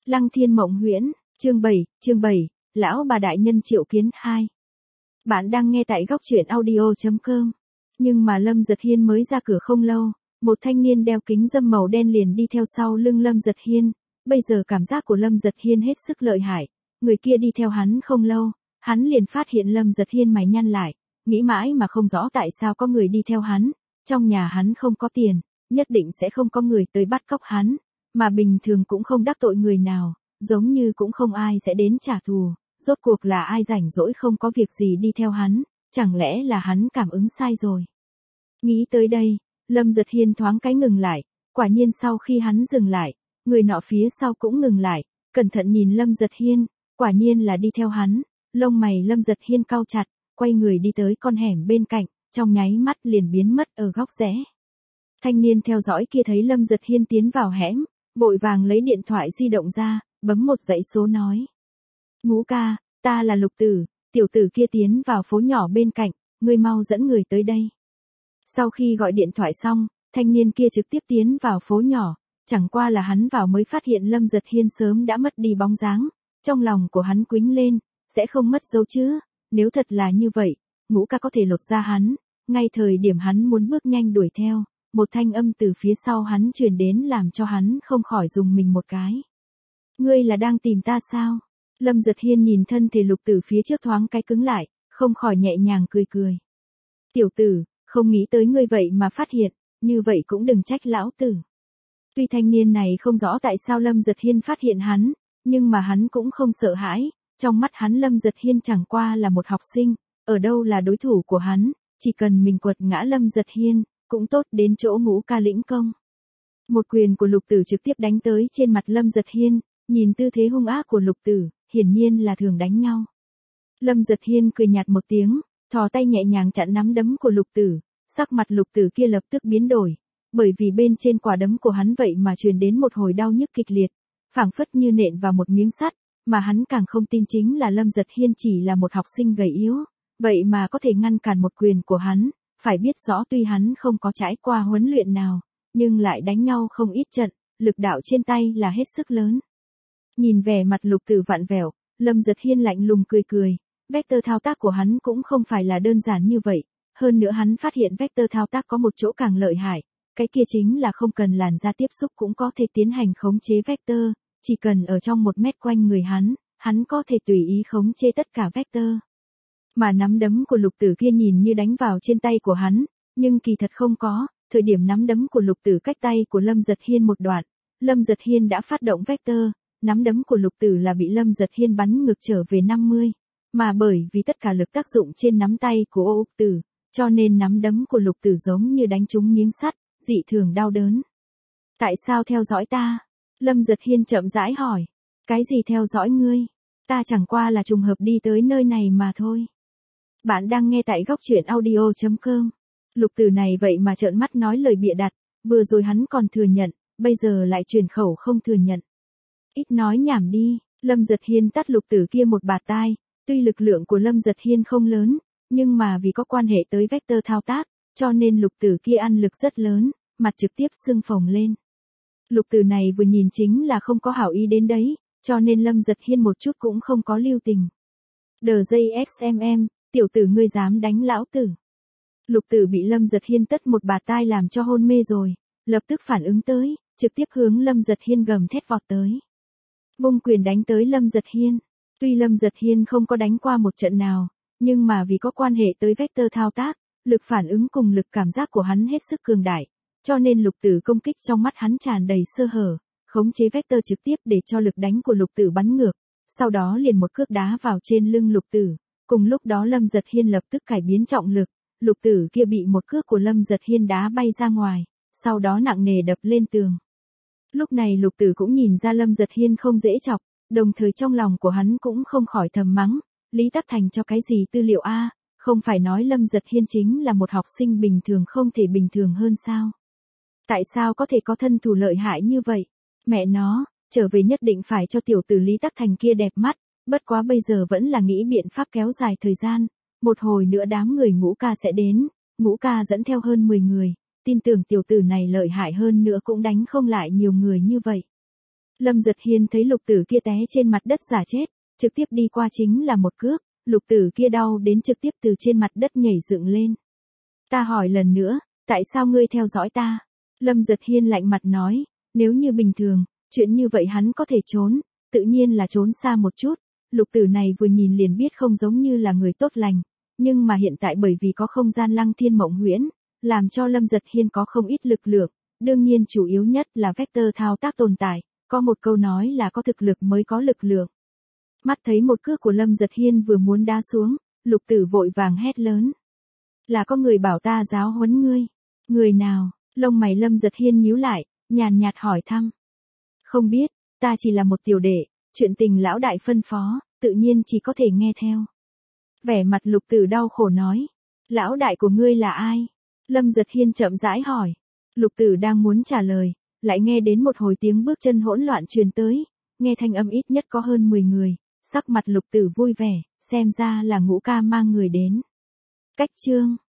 Lăng Thiên Mộng Huyễn, chương 7, Lão bà đại nhân triệu kiến 2. Bạn đang nghe tại góc truyện audio.com. Nhưng mà Lâm Giật Hiên mới ra cửa không lâu, một thanh niên đeo kính râm màu đen liền đi theo sau lưng Lâm Giật Hiên. Bây giờ cảm giác của Lâm Giật Hiên hết sức lợi hại, người kia đi theo hắn không lâu, hắn liền phát hiện Lâm Giật Hiên mày nhăn lại, nghĩ mãi mà không rõ tại sao có người đi theo hắn, trong nhà hắn không có tiền, nhất định sẽ không có người tới bắt cóc hắn, mà bình thường cũng không đắc tội người nào, giống như cũng không ai sẽ đến trả thù, rốt cuộc là ai rảnh rỗi không có việc gì đi theo hắn, chẳng lẽ là hắn cảm ứng sai rồi. Nghĩ tới đây, Lâm Giật Hiên thoáng cái ngừng lại, quả nhiên sau khi hắn dừng lại, người nọ phía sau cũng ngừng lại, cẩn thận nhìn Lâm Giật Hiên, quả nhiên là đi theo hắn, lông mày Lâm Giật Hiên cau chặt, quay người đi tới con hẻm bên cạnh, trong nháy mắt liền biến mất ở góc rẽ. Thanh niên theo dõi kia thấy Lâm Giật Hiên tiến vào hẻm, vội vàng lấy điện thoại di động ra, bấm một dãy số nói. Ngũ ca, ta là Lục Tử, tiểu tử kia tiến vào phố nhỏ bên cạnh, ngươi mau dẫn người tới đây. Sau khi gọi điện thoại xong, thanh niên kia trực tiếp tiến vào phố nhỏ, chẳng qua là hắn vào mới phát hiện Lâm Giật Hiên sớm đã mất đi bóng dáng, trong lòng của hắn quýnh lên, sẽ không mất dấu chứ, nếu thật là như vậy, Ngũ ca có thể lột ra hắn, ngay thời điểm hắn muốn bước nhanh đuổi theo, một thanh âm từ phía sau hắn truyền đến làm cho hắn không khỏi dùng mình một cái. Ngươi là đang tìm ta sao? Lâm Giật Hiên nhìn thân thể Lục Tử phía trước thoáng cái cứng lại, không khỏi nhẹ nhàng cười cười. Tiểu tử, không nghĩ tới ngươi vậy mà phát hiện, như vậy cũng đừng trách lão tử. Tuy thanh niên này không rõ tại sao Lâm Giật Hiên phát hiện hắn, nhưng mà hắn cũng không sợ hãi, trong mắt hắn Lâm Giật Hiên chẳng qua là một học sinh, ở đâu là đối thủ của hắn, chỉ cần mình quật ngã Lâm Giật Hiên, cũng tốt đến chỗ Ngũ ca lĩnh công. Một quyền của Lục Tử trực tiếp đánh tới trên mặt Lâm Giật Hiên, nhìn tư thế hung ác của Lục Tử, hiển nhiên là thường đánh nhau. Lâm Giật Hiên cười nhạt một tiếng, thò tay nhẹ nhàng chặn nắm đấm của Lục Tử, sắc mặt Lục Tử kia lập tức biến đổi, bởi vì bên trên quả đấm của hắn vậy mà truyền đến một hồi đau nhức kịch liệt, phảng phất như nện vào một miếng sắt, mà hắn càng không tin chính là Lâm Giật Hiên chỉ là một học sinh gầy yếu, vậy mà có thể ngăn cản một quyền của hắn, phải biết rõ tuy hắn không có trải qua huấn luyện nào, nhưng lại đánh nhau không ít trận, lực đạo trên tay là hết sức lớn. Nhìn vẻ mặt Lục Tử vặn vẹo, Lâm Giật Hiên lạnh lùng cười cười, vector thao tác của hắn cũng không phải là đơn giản như vậy, hơn nữa hắn phát hiện vector thao tác có một chỗ càng lợi hại, cái kia chính là không cần làn da tiếp xúc cũng có thể tiến hành khống chế vector, chỉ cần ở trong 1 mét quanh người hắn có thể tùy ý khống chế tất cả vector. Mà nắm đấm của Lục Tử kia nhìn như đánh vào trên tay của hắn, nhưng kỳ thật không có, thời điểm nắm đấm của Lục Tử cách tay của Lâm Giật Hiên một đoạn, Lâm Giật Hiên đã phát động vector, nắm đấm của Lục Tử là bị Lâm Giật Hiên bắn ngược trở về 50, mà bởi vì tất cả lực tác dụng trên nắm tay của Lục Tử, cho nên nắm đấm của Lục Tử giống như đánh trúng miếng sắt, dị thường đau đớn. Tại sao theo dõi ta? Lâm Giật Hiên chậm rãi hỏi. Cái gì theo dõi ngươi? Ta chẳng qua là trùng hợp đi tới nơi này mà thôi. Bạn đang nghe tại góc truyện audio.com. Lục Tử này vậy mà trợn mắt nói lời bịa đặt, vừa rồi hắn còn thừa nhận, bây giờ lại chuyển khẩu không thừa nhận. Ít nói nhảm đi, Lâm Giật Hiên tát Lục Tử kia một bạt tai, tuy lực lượng của Lâm Giật Hiên không lớn, nhưng mà vì có quan hệ tới vector thao tác, cho nên Lục Tử kia ăn lực rất lớn, mặt trực tiếp sưng phồng lên. Lục Tử này vừa nhìn chính là không có hảo ý đến đấy, cho nên Lâm Giật Hiên một chút cũng không có lưu tình. DJSMM, tiểu tử ngươi dám đánh lão tử. Lục Tử bị Lâm Giật Hiên tát một bạt tai làm cho hôn mê rồi, lập tức phản ứng tới, trực tiếp hướng Lâm Giật Hiên gầm thét vọt tới. Vung quyền đánh tới Lâm Giật Hiên. Tuy Lâm Giật Hiên không có đánh qua một trận nào, nhưng mà vì có quan hệ tới vector thao tác, lực phản ứng cùng lực cảm giác của hắn hết sức cường đại, cho nên Lục Tử công kích trong mắt hắn tràn đầy sơ hở, khống chế vector trực tiếp để cho lực đánh của Lục Tử bắn ngược, sau đó liền một cước đá vào trên lưng Lục Tử. Cùng lúc đó Lâm Giật Hiên lập tức cải biến trọng lực, Lục Tử kia bị một cước của Lâm Giật Hiên đá bay ra ngoài, sau đó nặng nề đập lên tường. Lúc này Lục Tử cũng nhìn ra Lâm Giật Hiên không dễ chọc, đồng thời trong lòng của hắn cũng không khỏi thầm mắng, Lý Tắc Thành cho cái gì tư liệu a, không phải nói Lâm Giật Hiên chính là một học sinh bình thường không thể bình thường hơn sao? Tại sao có thể có thân thủ lợi hại như vậy? Mẹ nó, trở về nhất định phải cho tiểu tử Lý Tắc Thành kia đẹp mắt, bất quá bây giờ vẫn là nghĩ biện pháp kéo dài thời gian, một hồi nữa đám người Ngũ ca sẽ đến, Ngũ ca dẫn theo hơn 10 người, tin tưởng tiểu tử này lợi hại hơn nữa cũng đánh không lại nhiều người như vậy. Lâm Giật Hiên thấy lục tử kia té trên mặt đất giả chết, trực tiếp đi qua chính là một cước, lục tử kia đau đến trực tiếp từ trên mặt đất nhảy dựng lên. Ta hỏi lần nữa, tại sao ngươi theo dõi ta? Lâm Giật Hiên lạnh mặt nói, nếu như bình thường, chuyện như vậy hắn có thể trốn, tự nhiên là trốn xa một chút, lục tử này vừa nhìn liền biết không giống như là người tốt lành, nhưng mà hiện tại bởi vì có không gian Lăng Thiên Mộng Huyễn, làm cho Lâm Giật Hiên có không ít lực lượng, đương nhiên chủ yếu nhất là vector thao tác tồn tại, có một câu nói là có thực lực mới có lực lượng. Mắt thấy một cước của Lâm Giật Hiên vừa muốn đá xuống, lục tử vội vàng hét lớn. Là có người bảo ta giáo huấn ngươi. Người nào? Lông mày Lâm Giật Hiên nhíu lại, nhàn nhạt hỏi thăm. Không biết, ta chỉ là một tiểu đệ, chuyện tình lão đại phân phó, tự nhiên chỉ có thể nghe theo. Vẻ mặt lục tử đau khổ nói. Lão đại của ngươi là ai? Lâm Giật Hiên chậm rãi hỏi. Lục tử đang muốn trả lời, lại nghe đến một hồi tiếng bước chân hỗn loạn truyền tới, nghe thanh âm ít nhất có hơn 10 người, sắc mặt lục tử vui vẻ, xem ra là Ngũ ca mang người đến. Cách chương